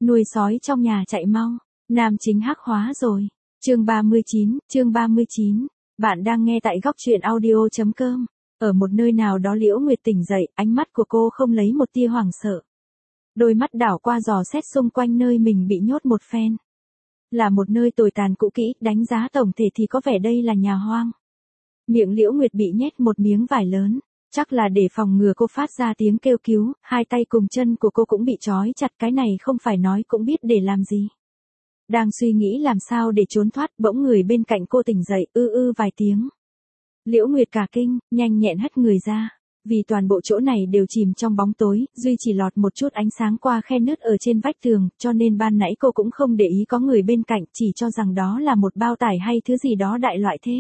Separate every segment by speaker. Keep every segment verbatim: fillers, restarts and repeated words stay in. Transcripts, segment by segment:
Speaker 1: nuôi sói trong nhà chạy mau, nam chính hắc hóa rồi. Chương ba mươi chín, chương ba mươi chín. Bạn đang nghe tại góc truyện audio chấm com. Ở một nơi nào đó Liễu Nguyệt tỉnh dậy, ánh mắt của cô không lấy một tia hoảng sợ. Đôi mắt đảo qua dò xét xung quanh nơi mình bị nhốt một phen. Là một nơi tồi tàn cũ kỹ, đánh giá tổng thể thì có vẻ đây là nhà hoang. Miệng Liễu Nguyệt bị nhét một miếng vải lớn, chắc là để phòng ngừa cô phát ra tiếng kêu cứu, hai tay cùng chân của cô cũng bị trói chặt, cái này không phải nói cũng biết để làm gì. Đang suy nghĩ làm sao để trốn thoát, bỗng người bên cạnh cô tỉnh dậy, ư ư vài tiếng. Liễu Nguyệt cả kinh, nhanh nhẹn hất người ra. Vì toàn bộ chỗ này đều chìm trong bóng tối, duy chỉ lọt một chút ánh sáng qua khe nứt ở trên vách tường, cho nên ban nãy cô cũng không để ý có người bên cạnh, chỉ cho rằng đó là một bao tải hay thứ gì đó đại loại thế.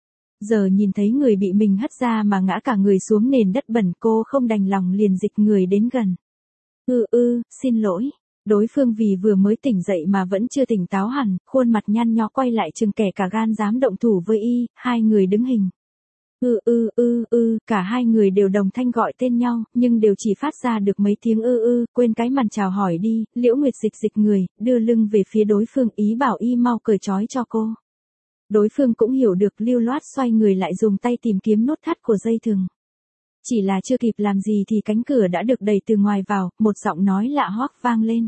Speaker 1: Giờ nhìn thấy người bị mình hất ra mà ngã cả người xuống nền đất bẩn, cô không đành lòng liền dịch người đến gần. Ư ư, xin lỗi. Đối phương vì vừa mới tỉnh dậy mà vẫn chưa tỉnh táo hẳn, khuôn mặt nhăn nhó quay lại chừng kẻ cả gan dám động thủ với y, hai người đứng hình. Ư ư ư ư, cả hai người đều đồng thanh gọi tên nhau, nhưng đều chỉ phát ra được mấy tiếng ư ư, quên cái màn chào hỏi đi. Liễu Nguyệt dịch dịch người, đưa lưng về phía đối phương, ý bảo y mau cởi trói cho cô. Đối phương cũng hiểu được, lưu loát xoay người lại dùng tay tìm kiếm nút thắt của dây thừng. Chỉ là chưa kịp làm gì thì cánh cửa đã được đẩy từ ngoài vào, một giọng nói lạ hoắc vang lên.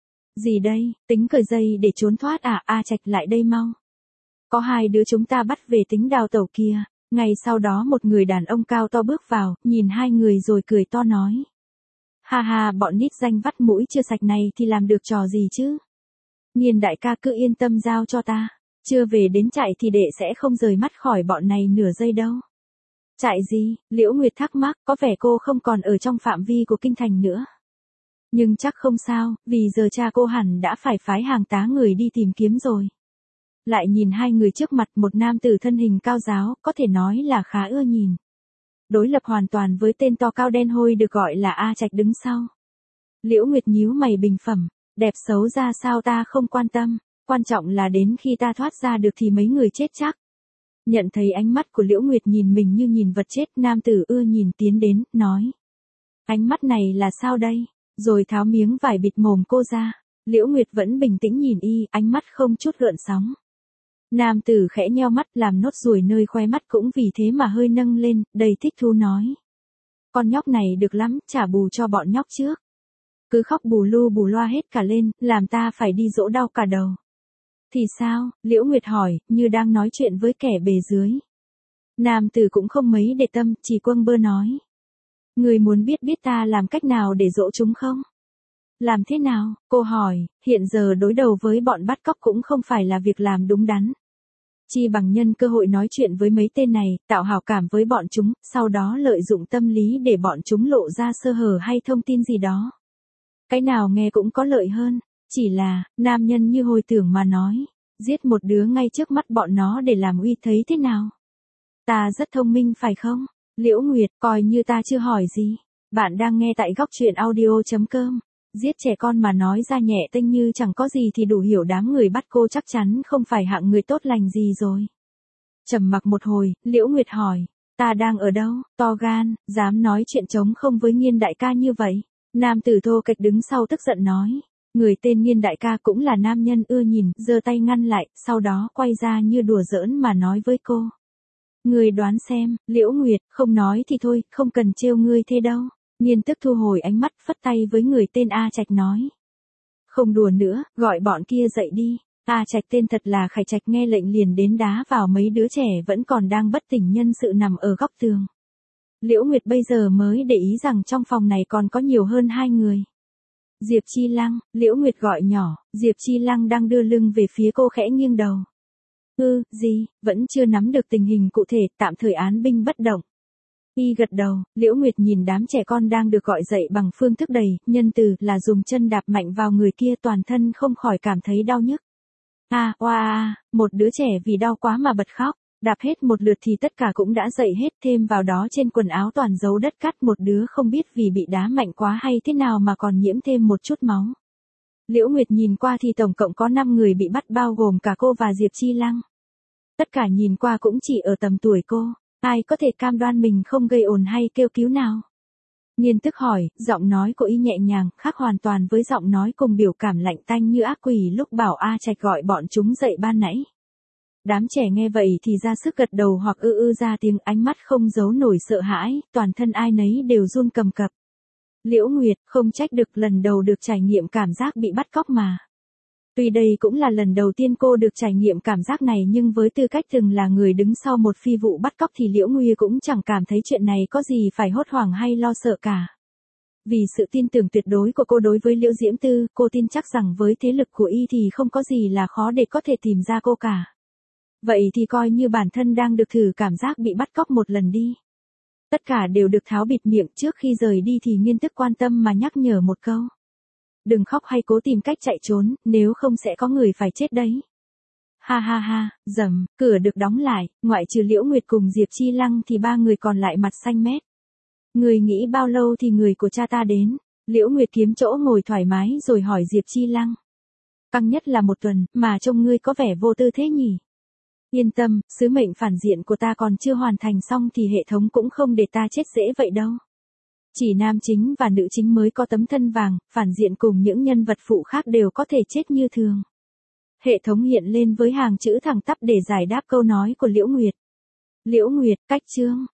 Speaker 1: Gì đây, tính cởi dây để trốn thoát à? A Trạch lại đây mau. Có hai đứa chúng ta bắt về tính đào tẩu kia. Ngay sau đó một người đàn ông cao to bước vào, nhìn hai người rồi cười to nói. Ha ha, bọn nít danh vắt mũi chưa sạch này thì làm được trò gì chứ? Nghiên đại ca cứ yên tâm giao cho ta. Chưa về đến chạy thì đệ sẽ không rời mắt khỏi bọn này nửa giây đâu. Chạy gì? Liễu Nguyệt thắc mắc, có vẻ cô không còn ở trong phạm vi của kinh thành nữa. Nhưng chắc không sao, vì giờ cha cô hẳn đã phải phái hàng tá người đi tìm kiếm rồi. Lại nhìn hai người trước mặt, một nam tử thân hình cao ráo, có thể nói là khá ưa nhìn. Đối lập hoàn toàn với tên to cao đen hôi được gọi là A Trạch đứng sau. Liễu Nguyệt nhíu mày bình phẩm, đẹp xấu ra sao ta không quan tâm, quan trọng là đến khi ta thoát ra được thì mấy người chết chắc. Nhận thấy ánh mắt của Liễu Nguyệt nhìn mình như nhìn vật chết, nam tử ưa nhìn tiến đến, nói. Ánh mắt này là sao đây? Rồi tháo miếng vải bịt mồm cô ra. Liễu Nguyệt vẫn bình tĩnh nhìn y, ánh mắt không chút gợn sóng. Nam tử khẽ nheo mắt, làm nốt ruồi nơi khóe mắt cũng vì thế mà hơi nâng lên, đầy thích thú nói. Con nhóc này được lắm, trả bù cho bọn nhóc trước. Cứ khóc bù lu bù loa hết cả lên, làm ta phải đi dỗ đau cả đầu. Thì sao? Liễu Nguyệt hỏi, như đang nói chuyện với kẻ bề dưới. Nam tử cũng không mấy để tâm, chỉ quâng bơ nói. Người muốn biết biết ta làm cách nào để dỗ chúng không? Làm thế nào? Cô hỏi, hiện giờ đối đầu với bọn bắt cóc cũng không phải là việc làm đúng đắn. Chi bằng nhân cơ hội nói chuyện với mấy tên này, tạo hảo cảm với bọn chúng, sau đó lợi dụng tâm lý để bọn chúng lộ ra sơ hở hay thông tin gì đó. Cái nào nghe cũng có lợi hơn, chỉ là, nam nhân như hồi tưởng mà nói, giết một đứa ngay trước mắt bọn nó để làm uy thấy thế nào? Ta rất thông minh phải không? Liễu Nguyệt, coi như ta chưa hỏi gì. Bạn đang nghe tại góc truyện audio chấm com. Giết trẻ con mà nói ra nhẹ tênh như chẳng có gì thì đủ hiểu đám người bắt cô chắc chắn không phải hạng người tốt lành gì rồi. Trầm mặc một hồi, Liễu Nguyệt hỏi, ta đang ở đâu? To gan, dám nói chuyện trống không với Nghiên đại ca như vậy. Nam tử thô kệch đứng sau tức giận nói. Người tên Nghiên đại ca cũng là nam nhân ưa nhìn, giơ tay ngăn lại, sau đó quay ra như đùa giỡn mà nói với cô. Người đoán xem, Liễu Nguyệt, không nói thì thôi, không cần trêu ngươi thế đâu. Nghiên tức thu hồi ánh mắt, phất tay với người tên A Trạch nói. Không đùa nữa, gọi bọn kia dậy đi. A Trạch tên thật là Khải Trạch nghe lệnh liền đến đá vào mấy đứa trẻ vẫn còn đang bất tỉnh nhân sự nằm ở góc tường. Liễu Nguyệt bây giờ mới để ý rằng trong phòng này còn có nhiều hơn hai người. Diệp Chi Lăng, Liễu Nguyệt gọi nhỏ, Diệp Chi Lăng đang đưa lưng về phía cô khẽ nghiêng đầu. Ừ, gì, vẫn chưa nắm được tình hình cụ thể, tạm thời án binh bất động. Y gật đầu, Liễu Nguyệt nhìn đám trẻ con đang được gọi dậy bằng phương thức đầy, nhân từ là dùng chân đạp mạnh vào người kia, toàn thân không khỏi cảm thấy đau nhức. À, oa à, một đứa trẻ vì đau quá mà bật khóc, đạp hết một lượt thì tất cả cũng đã dậy hết, thêm vào đó trên quần áo toàn dấu đất cát, một đứa không biết vì bị đá mạnh quá hay thế nào mà còn nhiễm thêm một chút máu. Liễu Nguyệt nhìn qua thì tổng cộng có năm người bị bắt bao gồm cả cô và Diệp Chi Lăng. Tất cả nhìn qua cũng chỉ ở tầm tuổi cô, ai có thể cam đoan mình không gây ồn hay kêu cứu nào. Nghiên Tức hỏi, giọng nói của y nhẹ nhàng, khác hoàn toàn với giọng nói cùng biểu cảm lạnh tanh như ác quỷ lúc bảo A Trạch gọi bọn chúng dậy ban nãy. Đám trẻ nghe vậy thì ra sức gật đầu hoặc ư ư ra tiếng, ánh mắt không giấu nổi sợ hãi, toàn thân ai nấy đều run cầm cập. Liễu Nguyệt, không trách được, lần đầu được trải nghiệm cảm giác bị bắt cóc mà. Tuy đây cũng là lần đầu tiên cô được trải nghiệm cảm giác này, nhưng với tư cách từng là người đứng sau một phi vụ bắt cóc thì Liễu Nguyệt cũng chẳng cảm thấy chuyện này có gì phải hốt hoảng hay lo sợ cả. Vì sự tin tưởng tuyệt đối của cô đối với Liễu Diễm Tư, cô tin chắc rằng với thế lực của y thì không có gì là khó để có thể tìm ra cô cả. Vậy thì coi như bản thân đang được thử cảm giác bị bắt cóc một lần đi. Tất cả đều được tháo bịt miệng. Trước khi rời đi thì Nghiên Tức quan tâm mà nhắc nhở một câu. Đừng khóc hay cố tìm cách chạy trốn, nếu không sẽ có người phải chết đấy. Ha ha ha, dầm, cửa được đóng lại, ngoại trừ Liễu Nguyệt cùng Diệp Chi Lăng thì ba người còn lại mặt xanh mét. Người nghĩ bao lâu thì người của cha ta đến? Liễu Nguyệt kiếm chỗ ngồi thoải mái rồi hỏi Diệp Chi Lăng. Căng nhất là một tuần, mà trông ngươi có vẻ vô tư thế nhỉ? Yên tâm, sứ mệnh phản diện của ta còn chưa hoàn thành xong thì hệ thống cũng không để ta chết dễ vậy đâu. Chỉ nam chính và nữ chính mới có tấm thân vàng, phản diện cùng những nhân vật phụ khác đều có thể chết như thường. Hệ thống hiện lên với hàng chữ thẳng tắp để giải đáp câu nói của Liễu Nguyệt. Liễu Nguyệt, cách chương.